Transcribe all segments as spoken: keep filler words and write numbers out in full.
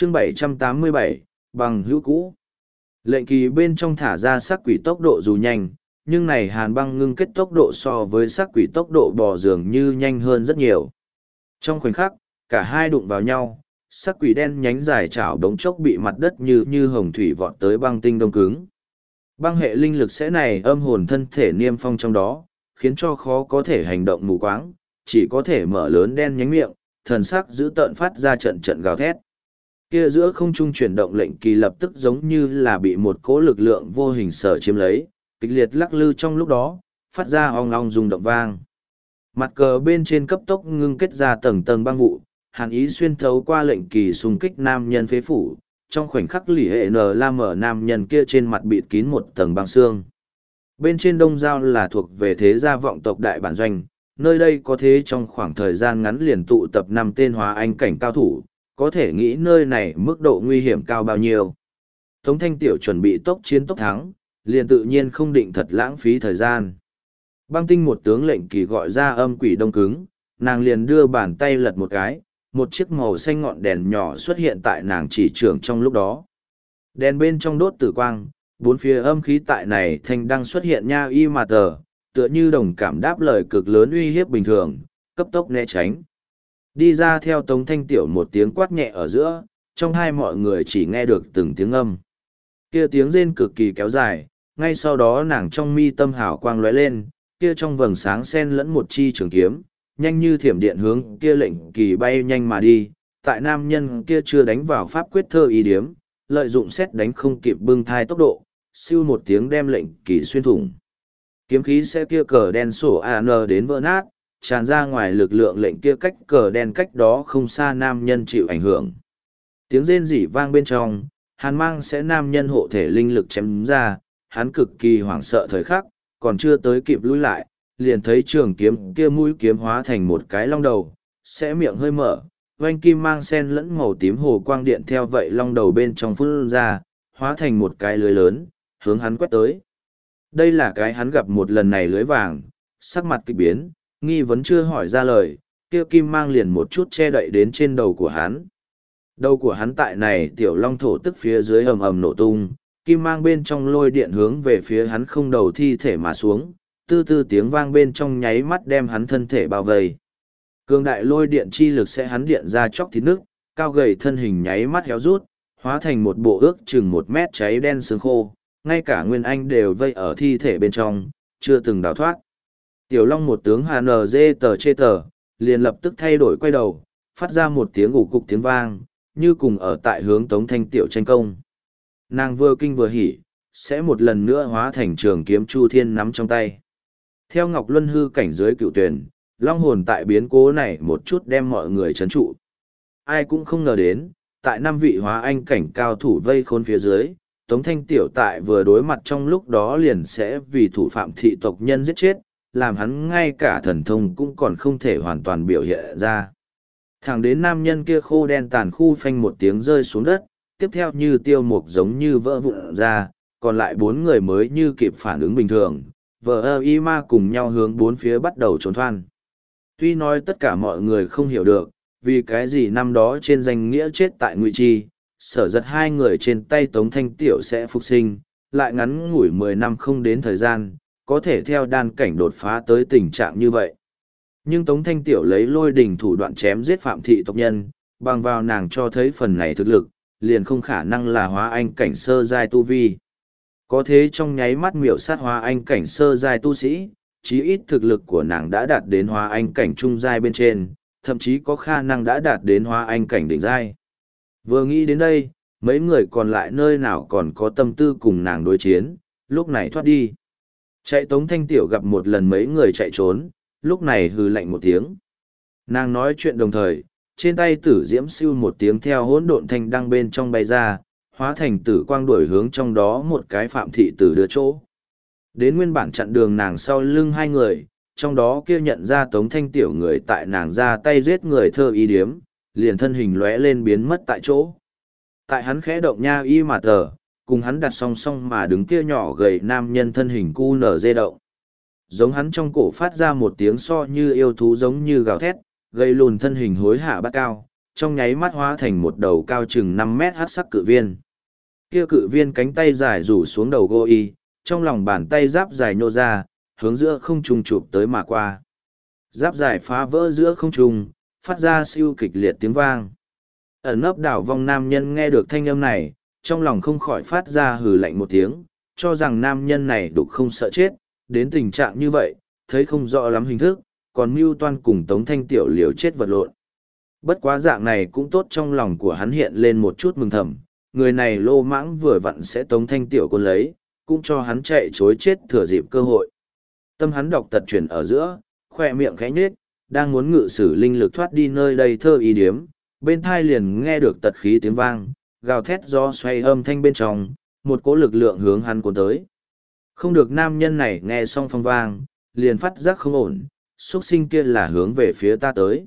chương bảy trăm tám mươi bảy, bằng hữu cũ. Lệnh kỳ bên trong thả ra sắc quỷ tốc độ dù nhanh, nhưng này hàn băng ngưng kết tốc độ so với sắc quỷ tốc độ bò dường như nhanh hơn rất nhiều. Trong khoảnh khắc, cả hai đụng vào nhau, sắc quỷ đen nhánh dài chảo đống chốc bị mặt đất như như hồng thủy vọt tới băng tinh đông cứng. Băng hệ linh lực sẽ này âm hồn thân thể niêm phong trong đó, khiến cho khó có thể hành động mù quáng, chỉ có thể mở lớn đen nhánh miệng, thần sắc giữ tợn phát ra trận trận gào thét. Kia giữa không trung chuyển động lệnh kỳ lập tức giống như là bị một cỗ lực lượng vô hình sở chiếm lấy, kịch liệt lắc lư trong lúc đó, phát ra ong ong rung động vang. Mặt cờ bên trên cấp tốc ngưng kết ra tầng tầng băng vụ, hàn ý xuyên thấu qua lệnh kỳ xung kích nam nhân phế phủ, trong khoảnh khắc lì hệ nờ la mở nam nhân kia trên mặt bịt kín một tầng băng xương. Bên trên đông giao là thuộc về thế gia vọng tộc đại bản doanh, nơi đây có thế trong khoảng thời gian ngắn liền tụ tập năm tên hóa anh cảnh cao thủ, có thể nghĩ nơi này mức độ nguy hiểm cao bao nhiêu. Tống Thanh Tiểu chuẩn bị tốc chiến tốc thắng, liền tự nhiên không định thật lãng phí thời gian. Băng tinh một tướng lệnh kỳ gọi ra âm quỷ đông cứng, nàng liền đưa bàn tay lật một cái, một chiếc màu xanh ngọn đèn nhỏ xuất hiện tại nàng chỉ trường trong lúc đó. Đèn bên trong đốt tử quang, bốn phía âm khí tại này thanh đang xuất hiện nha y mà tờ, tựa như đồng cảm đáp lời cực lớn uy hiếp bình thường, cấp tốc né tránh. Đi ra theo Tống Thanh Tiểu một tiếng quát nhẹ ở giữa, trong hai mọi người chỉ nghe được từng tiếng âm. Kia tiếng rên cực kỳ kéo dài, ngay sau đó nàng trong mi tâm hào quang lóe lên, kia trong vầng sáng xen lẫn một chi trường kiếm, nhanh như thiểm điện hướng kia lệnh kỳ bay nhanh mà đi, tại nam nhân kia chưa đánh vào pháp quyết thơ ý điếm, lợi dụng xét đánh không kịp bưng thai tốc độ, siêu một tiếng đem lệnh kỳ xuyên thủng. Kiếm khí sẽ kia cờ đen sổ an đến vỡ nát, tràn ra ngoài lực lượng lệnh kia cách cờ đen cách đó không xa nam nhân chịu ảnh hưởng. Tiếng rên rỉ vang bên trong, hàn mang sẽ nam nhân hộ thể linh lực chém ra, hắn cực kỳ hoảng sợ thời khắc, còn chưa tới kịp lùi lại, liền thấy trường kiếm kia mũi kiếm hóa thành một cái long đầu, sẽ miệng hơi mở, oanh kim mang sen lẫn màu tím hồ quang điện theo vậy long đầu bên trong phun ra, hóa thành một cái lưới lớn, hướng hắn quét tới. Đây là cái hắn gặp một lần này lưới vàng, sắc mặt kịch biến, nghi vấn chưa hỏi ra lời, kia kim mang liền một chút che đậy đến trên đầu của hắn. Đầu của hắn tại này tiểu long thổ tức phía dưới ầm ầm nổ tung, kim mang bên trong lôi điện hướng về phía hắn không đầu thi thể mà xuống, tư tư tiếng vang bên trong nháy mắt đem hắn thân thể bao vây. Cường đại lôi điện chi lực sẽ hắn điện ra chóc thịt nước, cao gầy thân hình nháy mắt héo rút, hóa thành một bộ ước chừng một mét cháy đen xương khô, ngay cả Nguyên Anh đều vây ở thi thể bên trong, chưa từng đào thoát. Tiểu Long một tướng H N G tờ chê tờ, liền lập tức thay đổi quay đầu, phát ra một tiếng ủ cục tiếng vang, như cùng ở tại hướng Tống Thanh Tiểu tranh công. Nàng vừa kinh vừa hỉ, sẽ một lần nữa hóa thành trường kiếm Chu Thiên nắm trong tay. Theo Ngọc Luân hư cảnh giới cựu tuyển, Long hồn tại biến cố này một chút đem mọi người chấn trụ. Ai cũng không ngờ đến, tại năm vị hóa anh cảnh cao thủ vây khốn phía dưới, Tống Thanh Tiểu tại vừa đối mặt trong lúc đó liền sẽ vì thủ phạm thị tộc nhân giết chết, làm hắn ngay cả thần thông cũng còn không thể hoàn toàn biểu hiện ra. Thẳng đến nam nhân kia khô đen tàn khu phanh một tiếng rơi xuống đất, tiếp theo như tiêu mục giống như vỡ vụn ra, còn lại bốn người mới như kịp phản ứng bình thường, vợ ơ y ma cùng nhau hướng bốn phía bắt đầu trốn thoan. Tuy nói tất cả mọi người không hiểu được, vì cái gì năm đó trên danh nghĩa chết tại Ngụy Chi, sở giật hai người trên tay Tống Thanh Tiểu sẽ phục sinh, lại ngắn ngủi mười năm không đến thời gian, có thể theo đan cảnh đột phá tới tình trạng như vậy. Nhưng Tống Thanh Tiểu lấy lôi đình thủ đoạn chém giết phạm thị tộc nhân, bằng vào nàng cho thấy phần này thực lực, liền không khả năng là hóa anh cảnh sơ giai tu vi. Có thế trong nháy mắt miểu sát hóa anh cảnh sơ giai tu sĩ, chí ít thực lực của nàng đã đạt đến hóa anh cảnh trung giai bên trên, thậm chí có khả năng đã đạt đến hóa anh cảnh đỉnh giai. Vừa nghĩ đến đây, mấy người còn lại nơi nào còn có tâm tư cùng nàng đối chiến, lúc này thoát đi. Chạy Tống Thanh Tiểu gặp một lần mấy người chạy trốn, lúc này hừ lạnh một tiếng. Nàng nói chuyện đồng thời, trên tay tử diễm siêu một tiếng theo hỗn độn thanh đăng bên trong bay ra, hóa thành tử quang đuổi hướng trong đó một cái phạm thị tử đưa chỗ. Đến nguyên bản chặn đường nàng sau lưng hai người, trong đó kia nhận ra Tống Thanh Tiểu người tại nàng ra tay giết người thơ ý điếm, liền thân hình lóe lên biến mất tại chỗ. Tại hắn khẽ động nha y mà tờ, cùng hắn đặt song song mà đứng kia nhỏ gầy nam nhân thân hình cu nở dê động. Giống hắn trong cổ phát ra một tiếng so như yêu thú giống như gào thét, gây lùn thân hình hối hạ bắt cao, trong nháy mắt hóa thành một đầu cao chừng năm mét hắc sắc cự viên. Kia cự viên cánh tay dài rủ xuống đầu gô y, trong lòng bàn tay giáp dài nhô ra, hướng giữa không trung chụp tới mà qua. Giáp dài phá vỡ giữa không trung, phát ra siêu kịch liệt tiếng vang. Ẩn nấp đảo vong nam nhân nghe được thanh âm này, trong lòng không khỏi phát ra hừ lạnh một tiếng, cho rằng nam nhân này đục không sợ chết, đến tình trạng như vậy, thấy không rõ lắm hình thức, còn mưu toan cùng Tống Thanh Tiểu liều chết vật lộn. Bất quá dạng này cũng tốt, trong lòng của hắn hiện lên một chút mừng thầm, người này lô mãng vừa vặn sẽ Tống Thanh Tiểu quân lấy, cũng cho hắn chạy chối chết thừa dịp cơ hội. Tâm hắn đọc tật chuyển ở giữa, khoe miệng khẽ nhếch, đang muốn ngự sử linh lực thoát đi nơi đây thơ ý điếm, bên thai liền nghe được tật khí tiếng vang, gào thét do xoay âm thanh bên trong, một cỗ lực lượng hướng hắn cuốn tới. Không được, nam nhân này nghe xong phong vang, liền phát giác không ổn, xuất sinh kia là hướng về phía ta tới.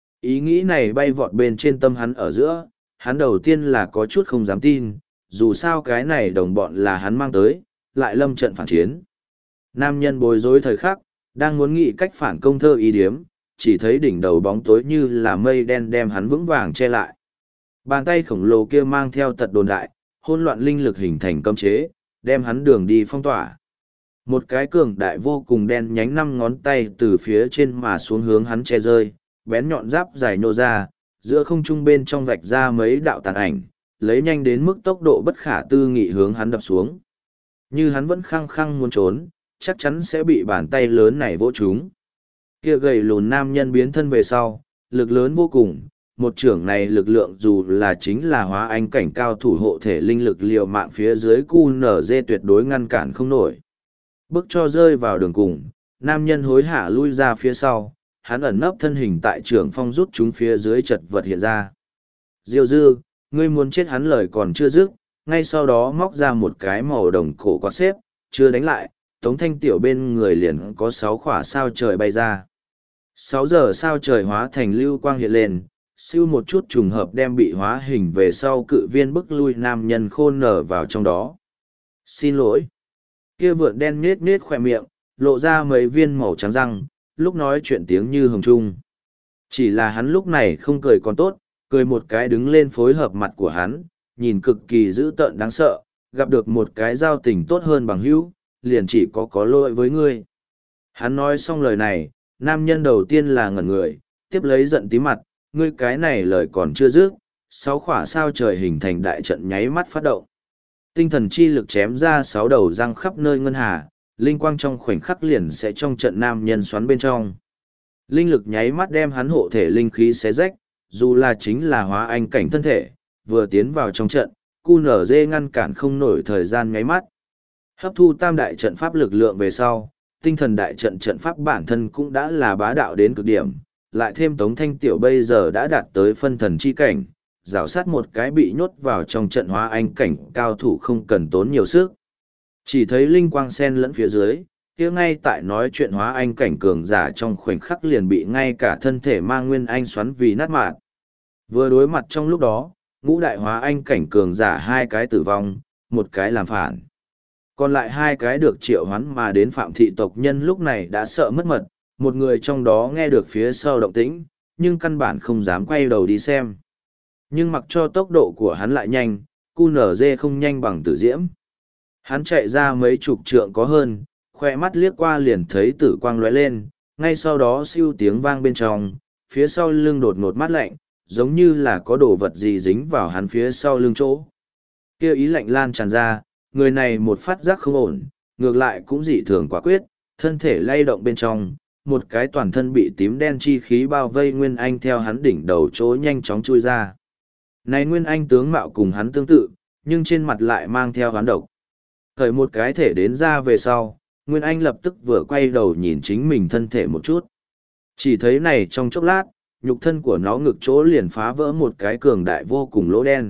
Ý nghĩ này bay vọt bên trên tâm hắn ở giữa, hắn đầu tiên là có chút không dám tin, dù sao cái này đồng bọn là hắn mang tới, lại lâm trận phản chiến. Nam nhân bối rối thời khắc, đang muốn nghĩ cách phản công thơ ý điếm, chỉ thấy đỉnh đầu bóng tối như là mây đen đem hắn vững vàng che lại. Bàn tay khổng lồ kia mang theo tật đồn đại, hỗn loạn linh lực hình thành cấm chế, đem hắn đường đi phong tỏa. Một cái cường đại vô cùng đen nhánh năm ngón tay từ phía trên mà xuống hướng hắn che rơi, bén nhọn giáp dài nô ra, giữa không trung bên trong vạch ra mấy đạo tàn ảnh, lấy nhanh đến mức tốc độ bất khả tư nghị hướng hắn đập xuống. Như hắn vẫn khăng khăng muốn trốn, chắc chắn sẽ bị bàn tay lớn này vỗ trúng. Kia gầy lùn nam nhân biến thân về sau, lực lớn vô cùng, một trưởng này lực lượng dù là chính là hóa anh cảnh cao thủ hộ thể linh lực liều mạng phía dưới cu nở dê tuyệt đối ngăn cản không nổi. Bước cho rơi vào đường cùng, nam nhân hối hả lui ra phía sau, hắn ẩn nấp thân hình tại trưởng phong rút chúng phía dưới chật vật hiện ra. Diêu dư, ngươi muốn chết, hắn lời còn chưa dứt, ngay sau đó móc ra một cái màu đồng cổ quạt xếp, chưa đánh lại, Tống Thanh Tiểu bên người liền có sáu khỏa sao trời bay ra. Sáu giờ sao trời hóa thành lưu quang hiện lên, siêu một chút trùng hợp đem bị hóa hình về sau cự viên bức lui nam nhân khôn nở vào trong đó. Xin lỗi. Kia vượn đen nết nết khỏe miệng, lộ ra mấy viên màu trắng răng, lúc nói chuyện tiếng như hồng trung. Chỉ là hắn lúc này không cười còn tốt, cười một cái đứng lên phối hợp mặt của hắn, nhìn cực kỳ dữ tợn đáng sợ, gặp được một cái giao tình tốt hơn bằng hữu, liền chỉ có có lỗi với ngươi. Hắn nói xong lời này, nam nhân đầu tiên là ngẩn người, tiếp lấy giận tí mặt, ngươi cái này lời còn chưa dứt, sáu khỏa sao trời hình thành đại trận nháy mắt phát động. Tinh thần chi lực chém ra sáu đầu răng khắp nơi ngân hà, linh quang trong khoảnh khắc liền sẽ trong trận nam nhân xoắn bên trong. Linh lực nháy mắt đem hắn hộ thể linh khí xé rách, dù là chính là hóa anh cảnh thân thể, vừa tiến vào trong trận, cu nở dê ngăn cản không nổi thời gian nháy mắt. Hấp thu tam đại trận pháp lực lượng về sau, tinh thần đại trận trận pháp bản thân cũng đã là bá đạo đến cực điểm, lại thêm Tống Thanh Tiểu bây giờ đã đạt tới phân thần chi cảnh, rào sát một cái bị nhốt vào trong trận hóa anh cảnh cao thủ không cần tốn nhiều sức. Chỉ thấy linh quang sen lẫn phía dưới, kia ngay tại nói chuyện hóa anh cảnh cường giả trong khoảnh khắc liền bị ngay cả thân thể mang nguyên anh xoắn vì nát mạt. Vừa đối mặt trong lúc đó, ngũ đại hóa anh cảnh cường giả hai cái tử vong, một cái làm phản. Còn lại hai cái được triệu hoán mà đến phạm thị tộc nhân lúc này đã sợ mất mật, một người trong đó nghe được phía sau động tĩnh, nhưng căn bản không dám quay đầu đi xem. Nhưng mặc cho tốc độ của hắn lại nhanh, cu nở dê không nhanh bằng tử diễm. Hắn chạy ra mấy chục trượng có hơn, khoe mắt liếc qua liền thấy tử quang lóe lên, ngay sau đó siêu tiếng vang bên trong, phía sau lưng đột ngột mát lạnh, giống như là có đồ vật gì dính vào hắn phía sau lưng chỗ. Kêu ý lạnh lan tràn ra, người này một phát giác không ổn, ngược lại cũng dị thường quả quyết, thân thể lay động bên trong, một cái toàn thân bị tím đen chi khí bao vây Nguyên Anh theo hắn đỉnh đầu chỗ nhanh chóng chui ra. Này Nguyên Anh tướng mạo cùng hắn tương tự, nhưng trên mặt lại mang theo hắn độc. Thời một cái thể đến ra về sau, Nguyên Anh lập tức vừa quay đầu nhìn chính mình thân thể một chút. Chỉ thấy này trong chốc lát, nhục thân của nó ngực chỗ liền phá vỡ một cái cường đại vô cùng lỗ đen.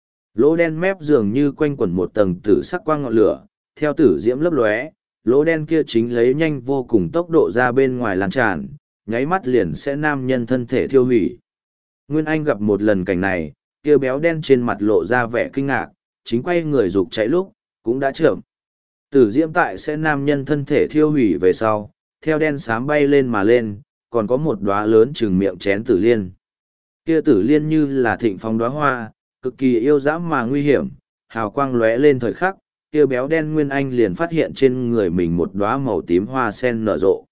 Lỗ đen mép dường như quanh quẩn một tầng tử sắc quang ngọn lửa, theo tử diễm lấp lóe, lỗ đen kia chính lấy nhanh vô cùng tốc độ ra bên ngoài lan tràn, nháy mắt liền sẽ nam nhân thân thể thiêu hủy. Nguyên Anh gặp một lần cảnh này, kia béo đen trên mặt lộ ra vẻ kinh ngạc, chính quay người rục chạy lúc, cũng đã chậm. Tử diễm tại sẽ nam nhân thân thể thiêu hủy về sau, theo đen xám bay lên mà lên, còn có một đóa lớn chừng miệng chén tử liên. Kia tử liên như là thịnh phong đóa hoa, cực kỳ yêu dã mà nguy hiểm, hào quang lóe lên thời khắc, kia béo đen Nguyên Anh liền phát hiện trên người mình một đóa màu tím hoa sen nở rộ.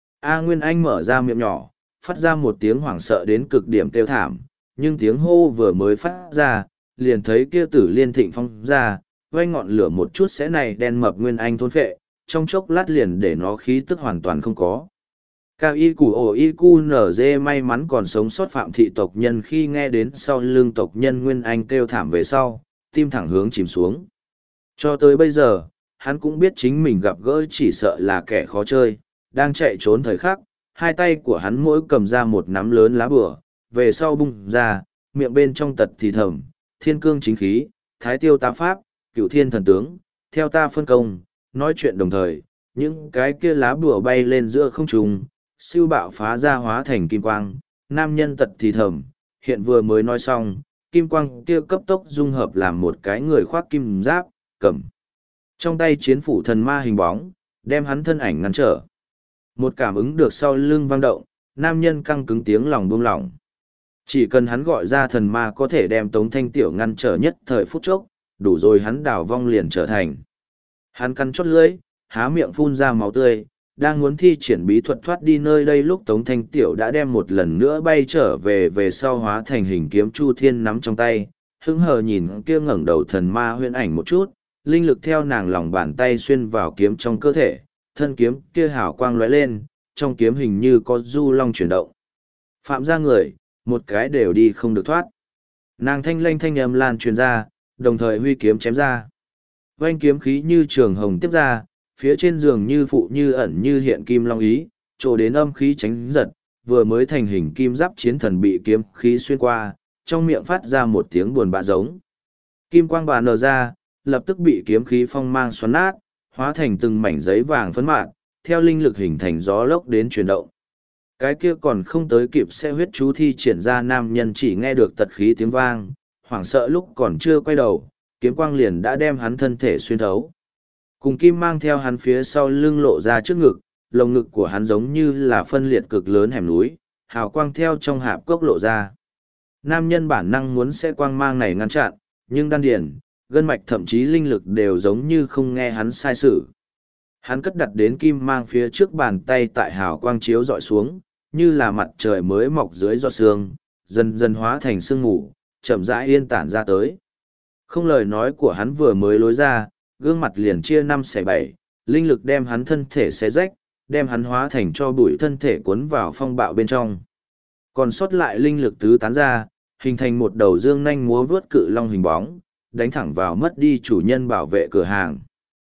A Nguyên Anh mở ra miệng nhỏ, phát ra một tiếng hoảng sợ đến cực điểm kêu thảm, nhưng tiếng hô vừa mới phát ra, liền thấy kia tử liên thịnh phong ra, quay ngọn lửa một chút sẽ này đen mập Nguyên Anh thôn phệ, trong chốc lát liền để nó khí tức hoàn toàn không có. Cao y củ ổ y cu nở dê may mắn còn sống sót phạm thị tộc nhân khi nghe đến sau lưng tộc nhân Nguyên Anh kêu thảm về sau, tim thẳng hướng chìm xuống. Cho tới bây giờ, hắn cũng biết chính mình gặp gỡ chỉ sợ là kẻ khó chơi, đang chạy trốn thời khắc, hai tay của hắn mỗi cầm ra một nắm lớn lá bửa, về sau bung ra, miệng bên trong tật thì thầm, thiên cương chính khí, thái tiêu tá pháp, cửu thiên thần tướng, theo ta phân công, nói chuyện đồng thời, những cái kia lá bùa bay lên giữa không trung, siêu bạo phá ra hóa thành kim quang, nam nhân tật thì thầm, hiện vừa mới nói xong, kim quang kia cấp tốc dung hợp làm một cái người khoác kim giáp, cầm trong tay chiến phủ thần ma hình bóng, đem hắn thân ảnh ngăn trở. Một cảm ứng được sau lưng vang động, nam nhân căng cứng tiếng lòng buông lỏng. Chỉ cần hắn gọi ra thần ma có thể đem Tống Thanh Tiểu ngăn trở nhất thời phút chốc, đủ rồi hắn đảo vong liền trở thành. Hắn cắn chót lưỡi, há miệng phun ra máu tươi, đang muốn thi triển bí thuật thoát đi nơi đây lúc Tống Thanh Tiểu đã đem một lần nữa bay trở về về sau hóa thành hình kiếm Chu Thiên nắm trong tay, hứng hờ nhìn kia ngẩng đầu thần ma huyễn ảnh một chút, linh lực theo nàng lòng bàn tay xuyên vào kiếm trong cơ thể, thân kiếm kia hào quang lóe lên, trong kiếm hình như có du long chuyển động. Phạm ra người, một cái đều đi không được thoát. Nàng thanh lanh thanh âm lan truyền ra, đồng thời huy kiếm chém ra. Oanh kiếm khí như trường hồng tiếp ra, phía trên giường như phụ như ẩn như hiện kim long ý, trổ đến âm khí tránh giật, vừa mới thành hình kim giáp chiến thần bị kiếm khí xuyên qua, trong miệng phát ra một tiếng buồn bã giống. Kim quang bà nở ra, lập tức bị kiếm khí phong mang xoắn nát, hóa thành từng mảnh giấy vàng phấn mạt, theo linh lực hình thành gió lốc đến chuyển động. Cái kia còn không tới kịp xe huyết chú thi triển ra nam nhân chỉ nghe được tật khí tiếng vang, hoảng sợ lúc còn chưa quay đầu, kiếm quang liền đã đem hắn thân thể xuyên thấu. Cùng kim mang theo hắn phía sau lưng lộ ra trước ngực, lồng ngực của hắn giống như là phân liệt cực lớn hẻm núi, hào quang theo trong hạp cốc lộ ra. Nam nhân bản năng muốn sẽ quang mang này ngăn chặn, nhưng đan điền, gân mạch thậm chí linh lực đều giống như không nghe hắn sai sự. Hắn cất đặt đến kim mang phía trước bàn tay tại hào quang chiếu dọi xuống, như là mặt trời mới mọc dưới giọt sương, dần dần hóa thành sương mù, chậm rãi yên tản ra tới. Không lời nói của hắn vừa mới lối ra, gương mặt liền chia năm xẻ bảy, linh lực đem hắn thân thể xé rách, đem hắn hóa thành cho bụi thân thể cuốn vào phong bạo bên trong. Còn sót lại linh lực tứ tán ra, hình thành một đầu dương nanh múa vướt cự long hình bóng, đánh thẳng vào mất đi chủ nhân bảo vệ cửa hàng.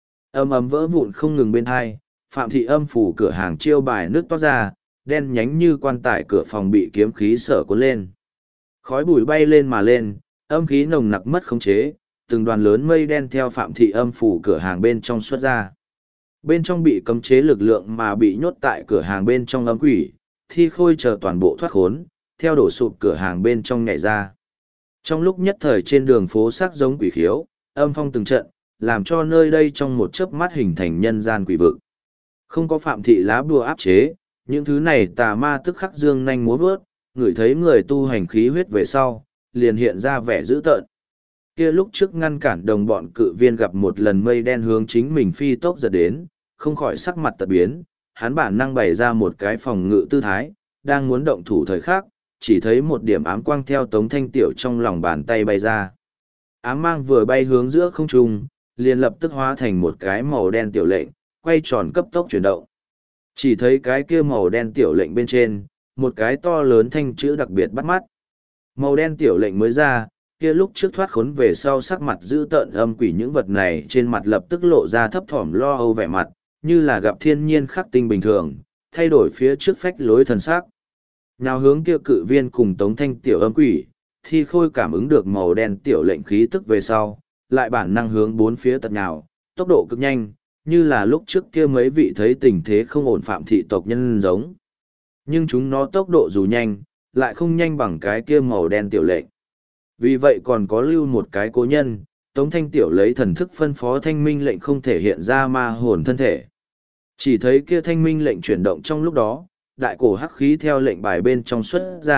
Âm ấm vỡ vụn không ngừng bên hai, Phạm Thị âm phủ cửa hàng chiêu bài nước toát ra, đen nhánh như quan tài cửa phòng bị kiếm khí sở cuốn lên. Khói bụi bay lên mà lên, âm khí nồng nặc mất khống chế, từng đoàn lớn mây đen theo Phạm Thị âm phủ cửa hàng bên trong xuất ra. Bên trong bị cấm chế lực lượng mà bị nhốt tại cửa hàng bên trong ấm quỷ, thi khôi chờ toàn bộ thoát khốn, theo đổ sụp cửa hàng bên trong nhảy ra. Trong lúc nhất thời trên đường phố sắc giống quỷ khiếu, âm phong từng trận, làm cho nơi đây trong một chớp mắt hình thành nhân gian quỷ vực. Không có Phạm Thị lá bùa áp chế, những thứ này tà ma tức khắc dương nhanh múa vớt, ngửi thấy người tu hành khí huyết về sau, liền hiện ra vẻ dữ tợn. Kia lúc trước ngăn cản đồng bọn cự viên gặp một lần mây đen hướng chính mình phi tốc giật đến, không khỏi sắc mặt tật biến, hắn bản năng bày ra một cái phòng ngự tư thái, đang muốn động thủ thời khắc, chỉ thấy một điểm ám quang theo Tống Thanh Tiểu trong lòng bàn tay bay ra. Ám mang vừa bay hướng giữa không trung, liền lập tức hóa thành một cái màu đen tiểu lệnh, quay tròn cấp tốc chuyển động. Chỉ thấy cái kia màu đen tiểu lệnh bên trên, một cái to lớn thanh chữ đặc biệt bắt mắt. Màu đen tiểu lệnh mới ra, kia lúc trước thoát khốn về sau sắc mặt dữ tợn âm quỷ những vật này trên mặt lập tức lộ ra thấp thỏm lo âu vẻ mặt, như là gặp thiên nhiên khắc tinh bình thường, thay đổi phía trước phách lối thần sắc. Nào hướng kia cự viên cùng Tống Thanh Tiểu âm quỷ, thi khôi cảm ứng được màu đen tiểu lệnh khí tức về sau, lại bản năng hướng bốn phía tật nhào, tốc độ cực nhanh, như là lúc trước kia mấy vị thấy tình thế không ổn Phạm Thị tộc nhân giống. Nhưng chúng nó tốc độ dù nhanh, lại không nhanh bằng cái kia màu đen tiểu lệnh. Vì vậy còn có lưu một cái cố nhân, Tống Thanh Tiểu lấy thần thức phân phó thanh minh lệnh không thể hiện ra ma hồn thân thể. Chỉ thấy kia thanh minh lệnh chuyển động trong lúc đó, đại cổ hắc khí theo lệnh bài bên trong xuất ra,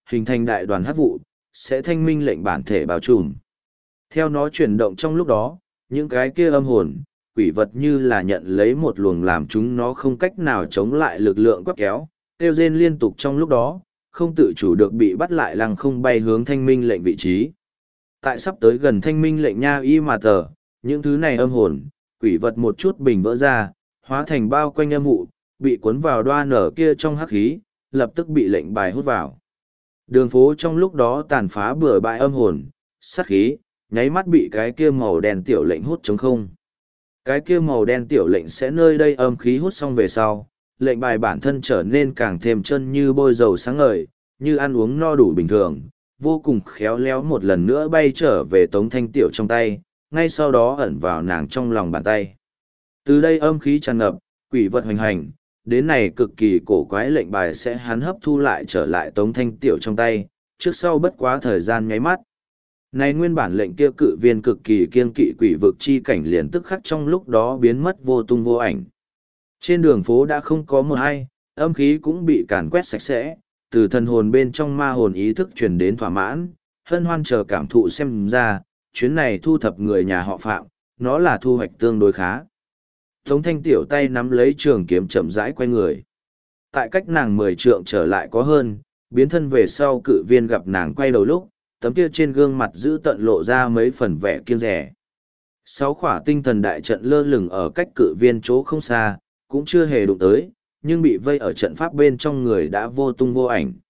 hình thành đại đoàn hắc vụ, sẽ thanh minh lệnh bản thể bao trùm. Theo nó chuyển động trong lúc đó, những cái kia âm hồn, quỷ vật như là nhận lấy một luồng làm chúng nó không cách nào chống lại lực lượng quắc kéo, kêu rên liên tục trong lúc đó, không tự chủ được bị bắt lại lăng không bay hướng thanh minh lệnh vị trí. Tại sắp tới gần thanh minh lệnh nha y mà tờ, những thứ này âm hồn, quỷ vật một chút bình vỡ ra, hóa thành bao quanh âm vụ, bị cuốn vào đoa nở kia trong hắc khí, lập tức bị lệnh bài hút vào. Đường phố trong lúc đó tàn phá bừa bãi âm hồn, sát khí, nháy mắt bị cái kia màu đen tiểu lệnh hút trống không. Cái kia màu đen tiểu lệnh sẽ nơi đây âm khí hút xong về sau, lệnh bài bản thân trở nên càng thêm chân như bôi dầu sáng ngời, như ăn uống no đủ bình thường, vô cùng khéo léo một lần nữa bay trở về Tống Thanh Tiểu trong tay, ngay sau đó ẩn vào nàng trong lòng bàn tay. Từ đây âm khí tràn ngập, quỷ vật hoành hành, đến này cực kỳ cổ quái lệnh bài sẽ hắn hấp thu lại trở lại Tống Thanh Tiểu trong tay, trước sau bất quá thời gian nháy mắt. Này nguyên bản lệnh kia cự viên cực kỳ kiên kỵ quỷ vực chi cảnh liền tức khắc trong lúc đó biến mất vô tung vô ảnh. Trên đường phố đã không có một ai, âm khí cũng bị càn quét sạch sẽ, từ thần hồn bên trong ma hồn ý thức truyền đến thỏa mãn, hân hoan chờ cảm thụ xem ra, chuyến này thu thập người nhà họ Phạm, nó là thu hoạch tương đối khá. Tống Thanh Tiểu tay nắm lấy trường kiếm chậm rãi quay người. Tại cách nàng mười trượng trở lại có hơn, biến thân về sau cự viên gặp nàng quay đầu lúc, tấm kia trên gương mặt giữ tận lộ ra mấy phần vẻ kiêng rẻ. Sáu khỏa tinh thần đại trận lơ lửng ở cách cự viên chỗ không xa, cũng chưa hề đụng tới, nhưng bị vây ở trận pháp bên trong người đã vô tung vô ảnh.